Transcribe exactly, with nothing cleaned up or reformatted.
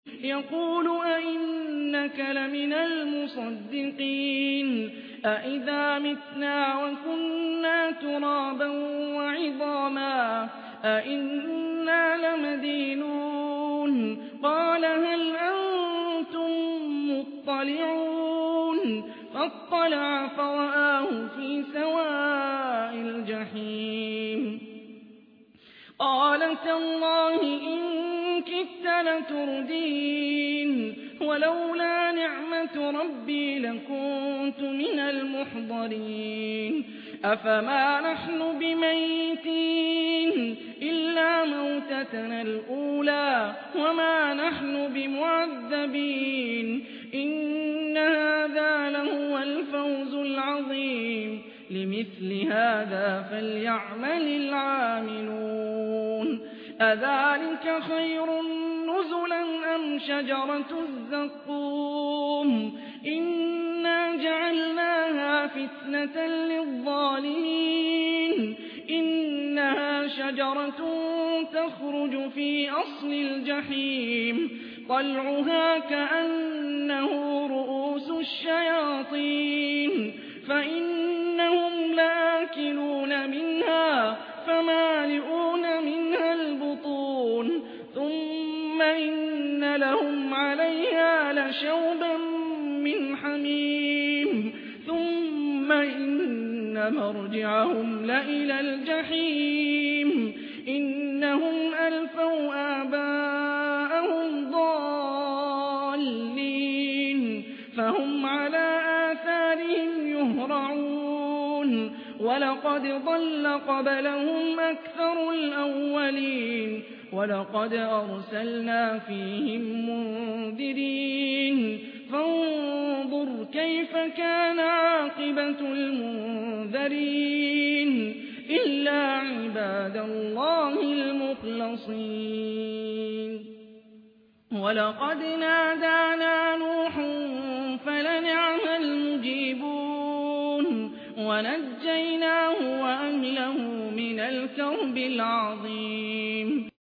يقول أئنك لمن المصدقين أئذا متنا وكنا ترابا وعظاما أئنا لمدينون قال هل أنتم مطلعون فاطلع فرآه في سواء الجحيم قال تالله إن كدت لتردين ولولا نعمة ربي لكنت من المحضرين أفما نحن بميتين إلا موتتنا الأولى وما نحن بمعذبين إن هذا لهو الفوز العظيم لمثل هذا فليعمل العاملون أذلك خير نزلا أم شجرة الزقوم إنا جعلناها فتنة للظالمين إنها شجرة تخرج في أصل الجحيم طلعها كأنه رؤوس الشياطين فإنهم لآكلون منها فمالئون منها البطون ثم إن لهم عليها لشوبا من حميم ثم إن مرجعهم لإلى الجحيم إنهم ألفوا آباءهم ضالين فهم على آثارهم يهرعون ولقد ضل قبلهم أكثر الأولين ولقد أرسلنا فيهم منذرين فانظر كيف كان عاقبة المنذرين إلا عباد الله المخلصين ولقد نادانا نوح فلنعم المجيبون ونجيناه وأهله من الكرب العظيم